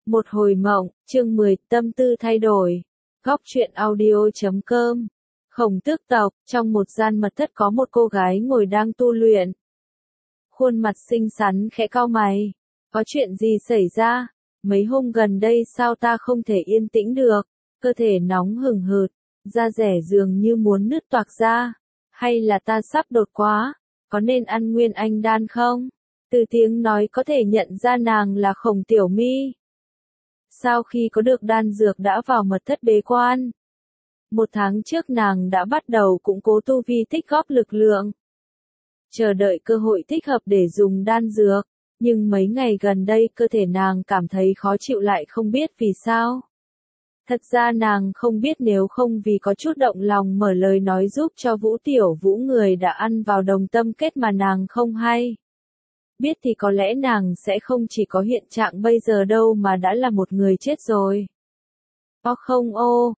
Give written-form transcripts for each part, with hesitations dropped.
Một hồi mộng, chương 10, tâm tư thay đổi. Góc truyện audio.com. Khổng Tước tộc, trong một gian mật thất có một cô gái ngồi đang tu luyện. Khuôn mặt xinh xắn khẽ cau mày. Có chuyện gì xảy ra? Mấy hôm gần đây sao ta không thể yên tĩnh được? Cơ thể nóng hừng hực, da dẻ dường như muốn nứt toạc ra. Hay là ta sắp đột quá? Có nên ăn nguyên anh đan không? Từ tiếng nói có thể nhận ra nàng là Khổng Tiểu My. Sau khi có được đan dược đã vào mật thất bế quan. 1 tháng trước nàng đã bắt đầu củng cố tu vi tích góp lực lượng. Chờ đợi cơ hội thích hợp để dùng đan dược. Nhưng mấy ngày gần đây cơ thể nàng cảm thấy khó chịu lại không biết vì sao. Thật ra nàng không biết nếu không vì có chút động lòng mở lời nói giúp cho Vũ Tiểu Vũ người đã ăn vào đồng tâm kết mà nàng không hay. Biết thì có lẽ nàng sẽ không chỉ có hiện trạng bây giờ đâu mà đã là một người chết rồi. Không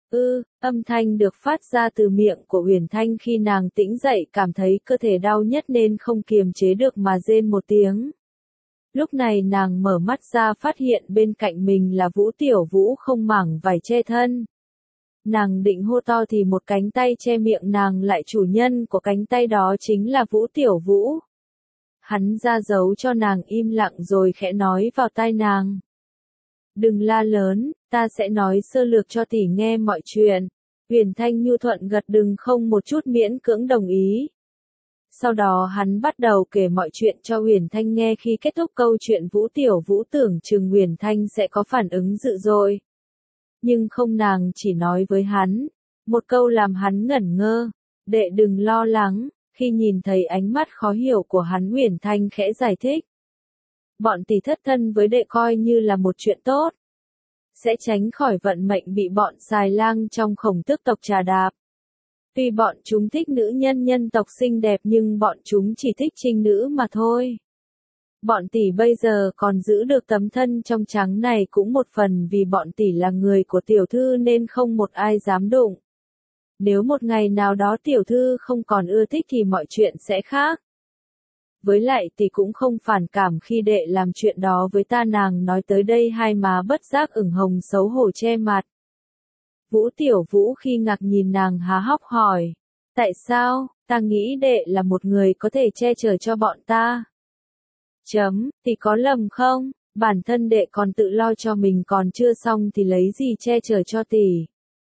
âm thanh được phát ra từ miệng của Uyển Thanh khi nàng tỉnh dậy cảm thấy cơ thể đau nhất nên không kiềm chế được mà rên một tiếng. Lúc này nàng mở mắt ra phát hiện bên cạnh mình là Vũ Tiểu Vũ không mảng vải che thân. Nàng định hô to thì một cánh tay che miệng nàng lại chủ nhân của cánh tay đó chính là Vũ Tiểu Vũ. Hắn ra dấu cho nàng im lặng rồi khẽ nói vào tai nàng. Đừng la lớn, ta sẽ nói sơ lược cho tỷ nghe mọi chuyện. Uyển Thanh nhu thuận gật đừng không một chút miễn cưỡng đồng ý. Sau đó hắn bắt đầu kể mọi chuyện cho Uyển Thanh nghe khi kết thúc câu chuyện Vũ Tiểu Vũ tưởng chừng Uyển Thanh sẽ có phản ứng dữ dội. Nhưng không nàng chỉ nói với hắn. Một câu làm hắn ngẩn ngơ. Đệ đừng lo lắng. Khi nhìn thấy ánh mắt khó hiểu của hắn Uyển Thanh khẽ giải thích. Bọn tỷ thất thân với đệ coi như là một chuyện tốt. Sẽ tránh khỏi vận mệnh bị bọn xài lang trong Khổng Tước tộc trà đạp. Tuy bọn chúng thích nữ nhân nhân tộc xinh đẹp nhưng bọn chúng chỉ thích trinh nữ mà thôi. Bọn tỷ bây giờ còn giữ được tấm thân trong trắng này cũng một phần vì bọn tỷ là người của tiểu thư nên không một ai dám đụng. Nếu một ngày nào đó tiểu thư không còn ưa thích thì mọi chuyện sẽ khác. Với lại tỷ cũng không phản cảm khi đệ làm chuyện đó với ta nàng nói tới đây hai má bất giác ửng hồng xấu hổ che mặt. Vũ Tiểu Vũ khi ngạc nhìn nàng há hốc hỏi. Tại sao, ta nghĩ đệ là một người có thể che chở cho bọn ta. Tỷ có lầm không, bản thân đệ còn tự lo cho mình còn chưa xong thì lấy gì che chở cho tỷ.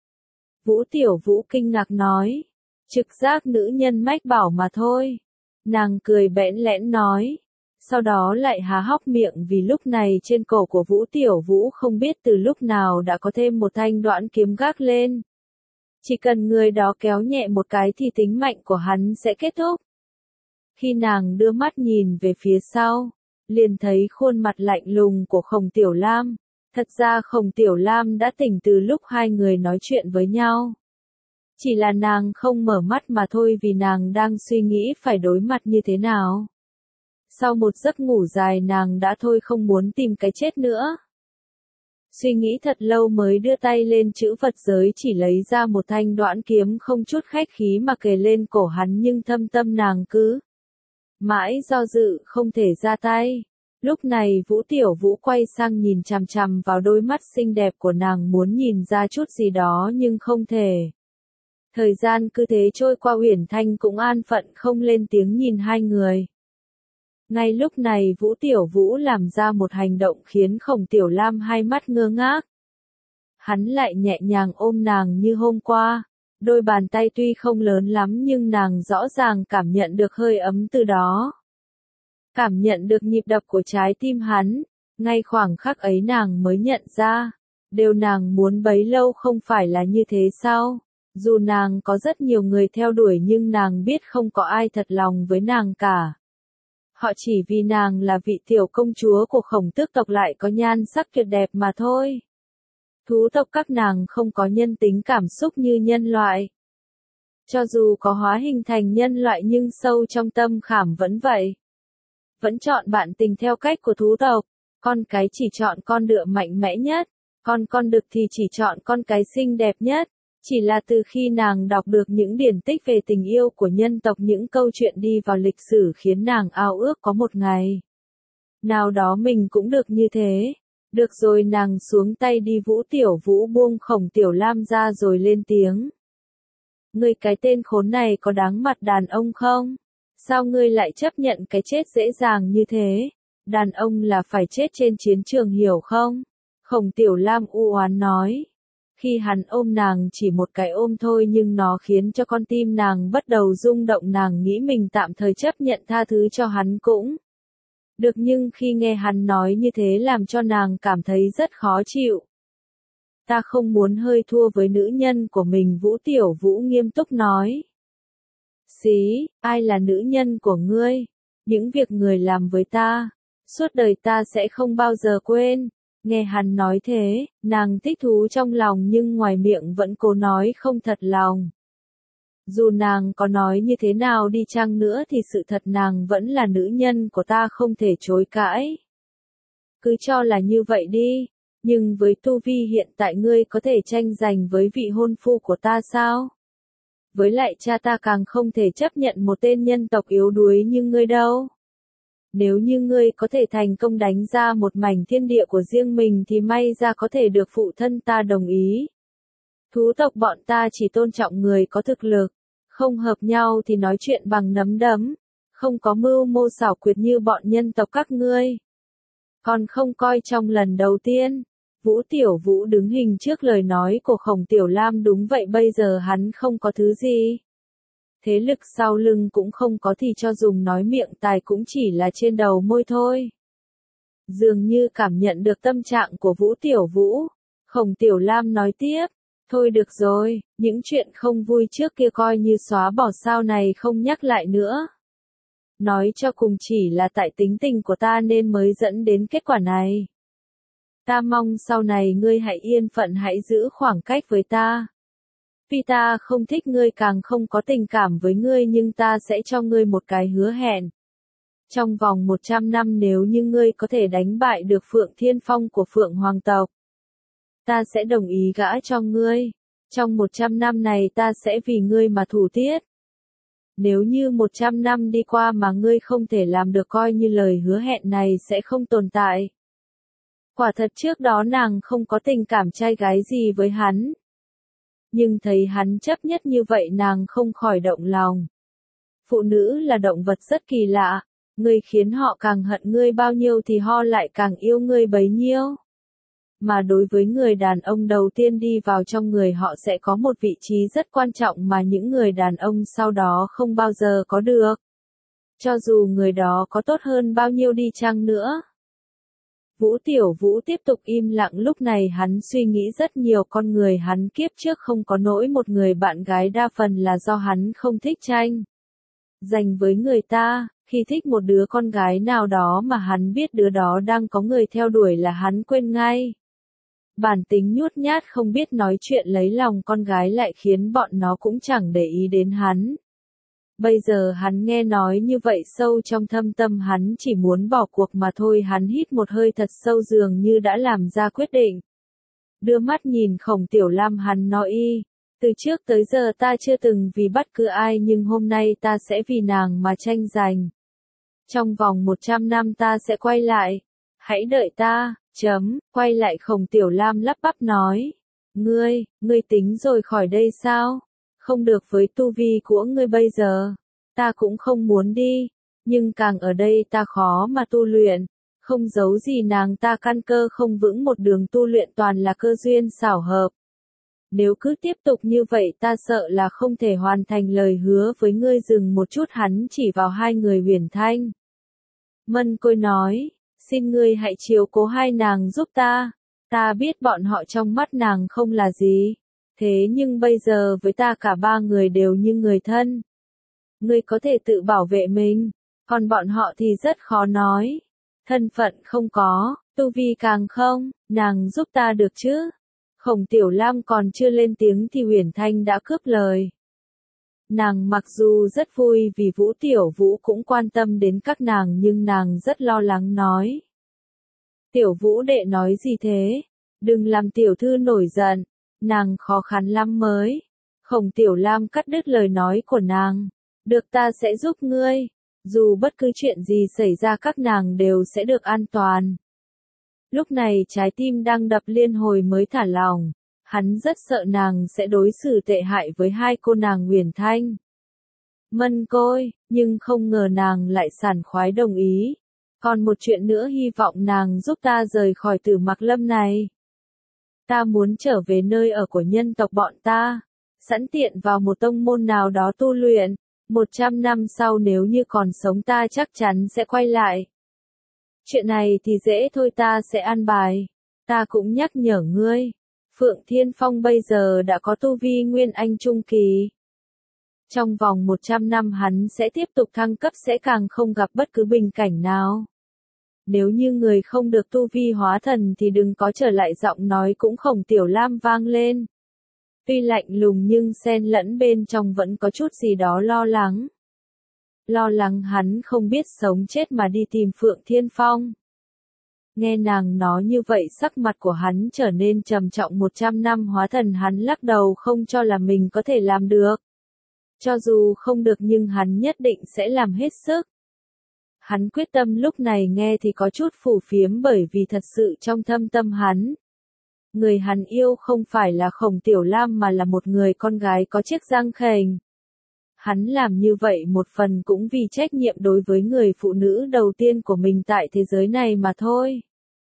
Vũ Tiểu Vũ kinh ngạc nói. Trực giác nữ nhân mách bảo mà thôi. Nàng cười bẽn lẽn nói. Sau đó lại há hốc miệng vì lúc này trên cổ của Vũ Tiểu Vũ không biết từ lúc nào đã có thêm một thanh đoản kiếm gác lên. Chỉ cần người đó kéo nhẹ một cái thì tính mạnh của hắn sẽ kết thúc. Khi nàng đưa mắt nhìn về phía sau, liền thấy khuôn mặt lạnh lùng của Khổng Tiểu Lam. Thật ra Khổng Tiểu Lam đã tỉnh từ lúc hai người nói chuyện với nhau. Chỉ là nàng không mở mắt mà thôi vì nàng đang suy nghĩ phải đối mặt như thế nào. Sau một giấc ngủ dài nàng đã thôi không muốn tìm cái chết nữa. Suy nghĩ thật lâu mới đưa tay lên chữ vật giới chỉ lấy ra một thanh đoản kiếm không chút khách khí mà kề lên cổ hắn nhưng thâm tâm nàng cứ mãi do dự không thể ra tay. Lúc này Vũ Tiểu Vũ quay sang nhìn chằm chằm vào đôi mắt xinh đẹp của nàng muốn nhìn ra chút gì đó nhưng không thể. Thời gian cứ thế trôi qua Uyển Thanh cũng an phận không lên tiếng nhìn hai người. Ngay lúc này Vũ Tiểu Vũ làm ra một hành động khiến Khổng Tiểu Lam hai mắt ngơ ngác. Hắn lại nhẹ nhàng ôm nàng như hôm qua. Đôi bàn tay tuy không lớn lắm nhưng nàng rõ ràng cảm nhận được hơi ấm từ đó. Cảm nhận được nhịp đập của trái tim hắn. Ngay khoảng khắc ấy nàng mới nhận ra. Điều nàng muốn bấy lâu không phải là như thế sao? Dù nàng có rất nhiều người theo đuổi nhưng nàng biết không có ai thật lòng với nàng cả. Họ chỉ vì nàng là vị tiểu công chúa của Khổng Tước tộc lại có nhan sắc tuyệt đẹp mà thôi. Thú tộc các nàng không có nhân tính cảm xúc như nhân loại. Cho dù có hóa hình thành nhân loại nhưng sâu trong tâm khảm vẫn vậy. Vẫn chọn bạn tình theo cách của thú tộc. Con cái chỉ chọn con đựa mạnh mẽ nhất. Con đực thì chỉ chọn con cái xinh đẹp nhất. Chỉ là từ khi nàng đọc được những điển tích về tình yêu của nhân tộc những câu chuyện đi vào lịch sử khiến nàng ao ước có một ngày nào đó mình cũng được như thế. Được rồi, nàng xuống tay đi. Vũ Tiểu Vũ buông Khổng Tiểu Lam ra rồi lên tiếng. Ngươi cái tên khốn này có đáng mặt đàn ông không? Sao ngươi lại chấp nhận cái chết dễ dàng như thế? Đàn ông là phải chết trên chiến trường, hiểu không? Khổng Tiểu Lam u oán nói. Khi hắn ôm nàng chỉ một cái ôm thôi nhưng nó khiến cho con tim nàng bắt đầu rung động, nàng nghĩ mình tạm thời chấp nhận tha thứ cho hắn cũng được, nhưng khi nghe hắn nói như thế làm cho nàng cảm thấy rất khó chịu. Ta không muốn hơi thua với nữ nhân của mình, Vũ Tiểu Vũ nghiêm túc nói. Xí, ai là nữ nhân của ngươi? Những việc người làm với ta, suốt đời ta sẽ không bao giờ quên. Nghe hắn nói thế, nàng thích thú trong lòng nhưng ngoài miệng vẫn cố nói không thật lòng. Dù nàng có nói như thế nào đi chăng nữa thì sự thật nàng vẫn là nữ nhân của ta, không thể chối cãi. Cứ cho là như vậy đi, nhưng với tu vi hiện tại ngươi có thể tranh giành với vị hôn phu của ta sao? Với lại cha ta càng không thể chấp nhận một tên nhân tộc yếu đuối như ngươi đâu. Nếu như ngươi có thể thành công đánh ra một mảnh thiên địa của riêng mình thì may ra có thể được phụ thân ta đồng ý. Thú tộc bọn ta chỉ tôn trọng người có thực lực, không hợp nhau thì nói chuyện bằng nắm đấm, không có mưu mô xảo quyệt như bọn nhân tộc các ngươi. Còn không coi trong lần đầu tiên. Vũ Tiểu Vũ đứng hình trước lời nói của Khổng Tiểu Lam. Đúng vậy, bây giờ hắn không có thứ gì. Thế lực sau lưng cũng không có thì cho dùng nói miệng tài cũng chỉ là trên đầu môi thôi. Dường như cảm nhận được tâm trạng của Vũ Tiểu Vũ, Khổng Tiểu Lam nói tiếp. Thôi được rồi, những chuyện không vui trước kia coi như xóa bỏ, sau này không nhắc lại nữa. Nói cho cùng chỉ là tại tính tình của ta nên mới dẫn đến kết quả này. Ta mong sau này ngươi hãy yên phận, hãy giữ khoảng cách với ta. Vì ta không thích ngươi, càng không có tình cảm với ngươi, nhưng ta sẽ cho ngươi một cái hứa hẹn. Trong vòng 100 năm nếu như ngươi có thể đánh bại được Phượng Thiên Phong của Phượng Hoàng tộc, ta sẽ đồng ý gả cho ngươi. Trong 100 năm này ta sẽ vì ngươi mà thủ tiết. Nếu như 100 năm đi qua mà ngươi không thể làm được, coi như lời hứa hẹn này sẽ không tồn tại. Quả thật trước đó nàng không có tình cảm trai gái gì với hắn. Nhưng thấy hắn chấp nhất như vậy nàng không khỏi động lòng. Phụ nữ là động vật rất kỳ lạ, ngươi khiến họ càng hận ngươi bao nhiêu thì họ lại càng yêu ngươi bấy nhiêu. Mà đối với người đàn ông đầu tiên đi vào trong người họ sẽ có một vị trí rất quan trọng mà những người đàn ông sau đó không bao giờ có được. Cho dù người đó có tốt hơn bao nhiêu đi chăng nữa. Vũ Tiểu Vũ tiếp tục im lặng, lúc này hắn suy nghĩ rất nhiều. Con người hắn kiếp trước không có nỗi một người bạn gái, đa phần là do hắn không thích tranh giành với người ta. Khi thích một đứa con gái nào đó mà hắn biết đứa đó đang có người theo đuổi là hắn quên ngay. Bản tính nhút nhát không biết nói chuyện lấy lòng con gái lại khiến bọn nó cũng chẳng để ý đến hắn. Bây giờ hắn nghe nói như vậy, sâu trong thâm tâm hắn chỉ muốn bỏ cuộc mà thôi. Hắn hít một hơi thật sâu, dường như đã làm ra quyết định. Đưa mắt nhìn Khổng Tiểu Lam, hắn nói từ trước tới giờ ta chưa từng vì bất cứ ai, nhưng hôm nay ta sẽ vì nàng mà tranh giành. Trong vòng 100 năm ta sẽ quay lại. Hãy đợi ta. Quay lại. Khổng Tiểu Lam lắp bắp nói. Ngươi tính rồi khỏi đây sao? Không được, với tu vi của ngươi bây giờ. Ta cũng không muốn đi. Nhưng càng ở đây ta khó mà tu luyện. Không giấu gì nàng, ta căn cơ không vững, một đường tu luyện toàn là cơ duyên xảo hợp. Nếu cứ tiếp tục như vậy ta sợ là không thể hoàn thành lời hứa với ngươi. Dừng một chút, hắn chỉ vào hai người Huyền Thanh, Mân Côi nói. Xin ngươi hãy chiếu cố hai nàng giúp ta. Ta biết bọn họ trong mắt nàng không là gì. Thế nhưng bây giờ với ta cả ba người đều như người thân. Ngươi có thể tự bảo vệ mình. Còn bọn họ thì rất khó nói. Thân phận không có, tu vi càng không, nàng giúp ta được chứ? Khổng Tiểu Lam còn chưa lên tiếng thì Huyền Thanh đã cướp lời. Nàng mặc dù rất vui vì Vũ Tiểu Vũ cũng quan tâm đến các nàng, nhưng nàng rất lo lắng nói. Tiểu Vũ đệ nói gì thế? Đừng làm tiểu thư nổi giận. Nàng khó khăn lắm mới. Khổng Tiểu Lam cắt đứt lời nói của nàng. Được, ta sẽ giúp ngươi. Dù bất cứ chuyện gì xảy ra các nàng đều sẽ được an toàn. Lúc này trái tim đang đập liên hồi mới thả lòng. Hắn rất sợ nàng sẽ đối xử tệ hại với hai cô nàng Huyền Thanh. Mân Côi, nhưng không ngờ nàng lại sảng khoái đồng ý. Còn một chuyện nữa, hy vọng nàng giúp ta rời khỏi Tử Mặc Lâm này. Ta muốn trở về nơi ở của nhân tộc bọn ta, sẵn tiện vào một tông môn nào đó tu luyện. 100 năm sau nếu như còn sống ta chắc chắn sẽ quay lại. Chuyện này thì dễ thôi, ta sẽ an bài. Ta cũng nhắc nhở ngươi, Phượng Thiên Phong bây giờ đã có tu vi Nguyên Anh Trung Kỳ. Trong vòng 100 năm hắn sẽ tiếp tục thăng cấp, sẽ càng không gặp bất cứ bình cảnh nào. Nếu như người không được tu vi hóa thần thì đừng có trở lại, giọng nói cũng Khổng Tiểu Lam vang lên. Tuy lạnh lùng nhưng xen lẫn bên trong vẫn có chút gì đó lo lắng. Lo lắng hắn không biết sống chết mà đi tìm Phượng Thiên Phong. Nghe nàng nói như vậy sắc mặt của hắn trở nên trầm trọng. 100 năm hóa thần hắn lắc đầu không cho là mình có thể làm được. Cho dù không được nhưng hắn nhất định sẽ làm hết sức. Hắn quyết tâm lúc này nghe thì có chút phù phiếm, bởi vì thật sự trong thâm tâm hắn, người hắn yêu không phải là Khổng Tiểu Lam mà là một người con gái có chiếc răng khènh. Hắn làm như vậy một phần cũng vì trách nhiệm đối với người phụ nữ đầu tiên của mình tại thế giới này mà thôi.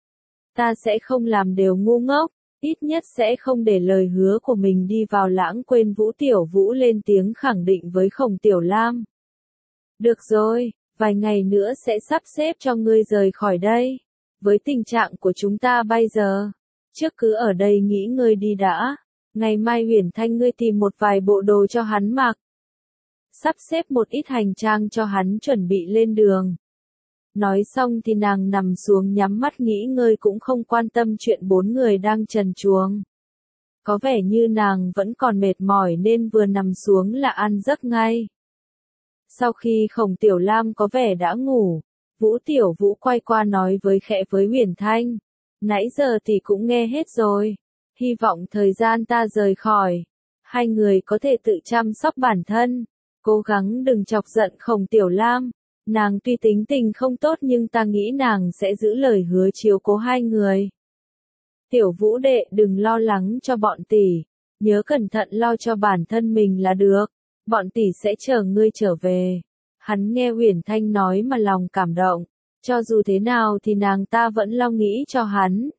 Ta sẽ không làm đều ngu ngốc, ít nhất sẽ không để lời hứa của mình đi vào lãng quên. Vũ Tiểu Vũ lên tiếng khẳng định với Khổng Tiểu Lam. Được rồi, vài ngày nữa sẽ sắp xếp cho ngươi rời khỏi đây. Với tình trạng của chúng ta bây giờ, trước cứ ở đây nghỉ ngơi đi đã. Ngày mai Huyền Thanh ngươi tìm một vài bộ đồ cho hắn mặc. Sắp xếp một ít hành trang cho hắn chuẩn bị lên đường. Nói xong thì nàng nằm xuống nhắm mắt nghỉ ngơi, cũng không quan tâm chuyện bốn người đang trần truồng. Có vẻ như nàng vẫn còn mệt mỏi nên vừa nằm xuống là an giấc ngay. Sau khi Khổng Tiểu Lam có vẻ đã ngủ, Vũ Tiểu Vũ quay qua nói khẽ với Huyền Thanh. Nãy giờ thì cũng nghe hết rồi. Hy vọng thời gian ta rời khỏi, hai người có thể tự chăm sóc bản thân. Cố gắng đừng chọc giận Khổng Tiểu Lam. Nàng tuy tính tình không tốt nhưng ta nghĩ nàng sẽ giữ lời hứa chiếu cố hai người. Tiểu Vũ đệ, đừng lo lắng cho bọn tỷ. Nhớ cẩn thận lo cho bản thân mình là được. Bọn tỷ sẽ chờ ngươi trở về. Hắn nghe Huyền Thanh nói mà lòng cảm động. Cho dù thế nào thì nàng ta vẫn lo nghĩ cho hắn.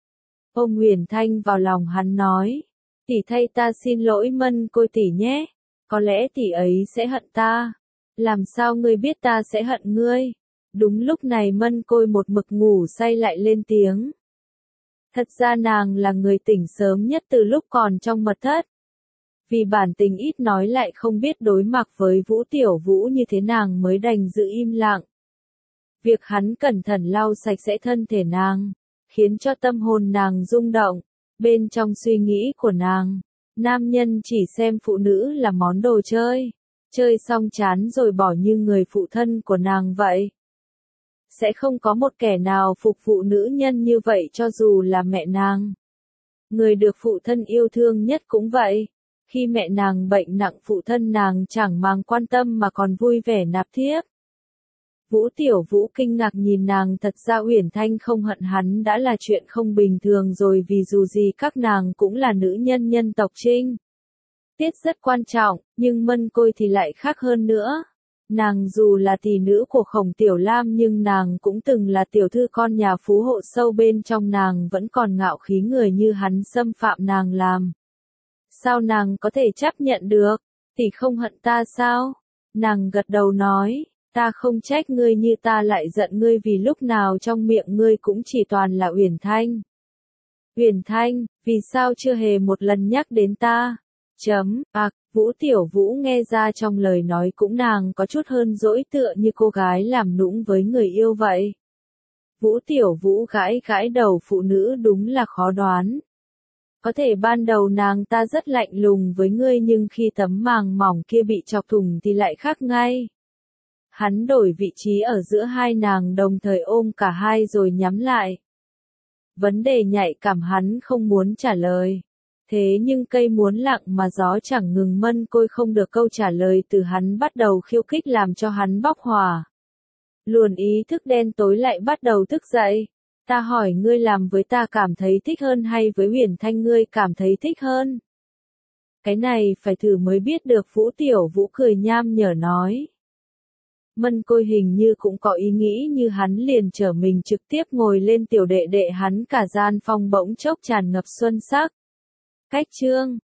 Ôm Huyền Thanh vào lòng hắn nói. Tỷ thay ta xin lỗi Mân Côi tỷ nhé. Có lẽ tỷ ấy sẽ hận ta. Làm sao ngươi biết ta sẽ hận ngươi? Đúng lúc này Mân Côi một mực ngủ say lại lên tiếng. Thật ra nàng là người tỉnh sớm nhất từ lúc còn trong mật thất. Vì bản tính ít nói lại không biết đối mặt với Vũ Tiểu Vũ như thế, nàng mới đành giữ im lặng. Việc hắn cẩn thận lau sạch sẽ thân thể nàng, khiến cho tâm hồn nàng rung động. Bên trong suy nghĩ của nàng, nam nhân chỉ xem phụ nữ là món đồ chơi. Chơi xong chán rồi bỏ như người phụ thân của nàng vậy. Sẽ không có một kẻ nào phục vụ nữ nhân như vậy cho dù là mẹ nàng. Người được phụ thân yêu thương nhất cũng vậy. Khi mẹ nàng bệnh nặng, phụ thân nàng chẳng màng quan tâm mà còn vui vẻ nạp thiếp. Vũ Tiểu Vũ kinh ngạc nhìn nàng, thật ra Uyển Thanh không hận hắn đã là chuyện không bình thường rồi, vì dù gì các nàng cũng là nữ nhân nhân tộc Trinh. Tiết rất quan trọng, nhưng Mân Côi thì lại khác hơn nữa. Nàng dù là tỷ nữ của Khổng Tiểu Lam nhưng nàng cũng từng là tiểu thư con nhà phú hộ, sâu bên trong nàng vẫn còn ngạo khí, người như hắn xâm phạm nàng làm. Sao nàng có thể chấp nhận được? Tỷ không hận ta sao? Nàng gật đầu nói, ta không trách ngươi, như ta lại giận ngươi vì lúc nào trong miệng ngươi cũng chỉ toàn là Uyển Thanh. Uyển Thanh, vì sao chưa hề một lần nhắc đến ta? Vũ Tiểu Vũ nghe ra trong lời nói cũng nàng có chút hơn dỗi, tựa như cô gái làm nũng với người yêu vậy. Vũ Tiểu Vũ gãi gãi đầu, phụ nữ đúng là khó đoán. Có thể ban đầu nàng ta rất lạnh lùng với ngươi nhưng khi tấm màng mỏng kia bị chọc thủng thì lại khác ngay. Hắn đổi vị trí ở giữa hai nàng, đồng thời ôm cả hai rồi nhắm lại. Vấn đề nhạy cảm hắn không muốn trả lời. Thế nhưng cây muốn lặng mà gió chẳng ngừng, Mân Côi không được câu trả lời từ hắn bắt đầu khiêu khích làm cho hắn bốc hỏa. Luồn ý thức đen tối lại bắt đầu thức dậy. Ta hỏi ngươi làm với ta cảm thấy thích hơn hay với Huyền Thanh ngươi cảm thấy thích hơn? Cái này phải thử mới biết được, Vũ Tiểu Vũ cười nham nhở nói. Mân Côi hình như cũng có ý nghĩ như hắn, liền trở mình trực tiếp ngồi lên tiểu đệ đệ hắn, cả gian phòng bỗng chốc tràn ngập xuân sắc. Cách chương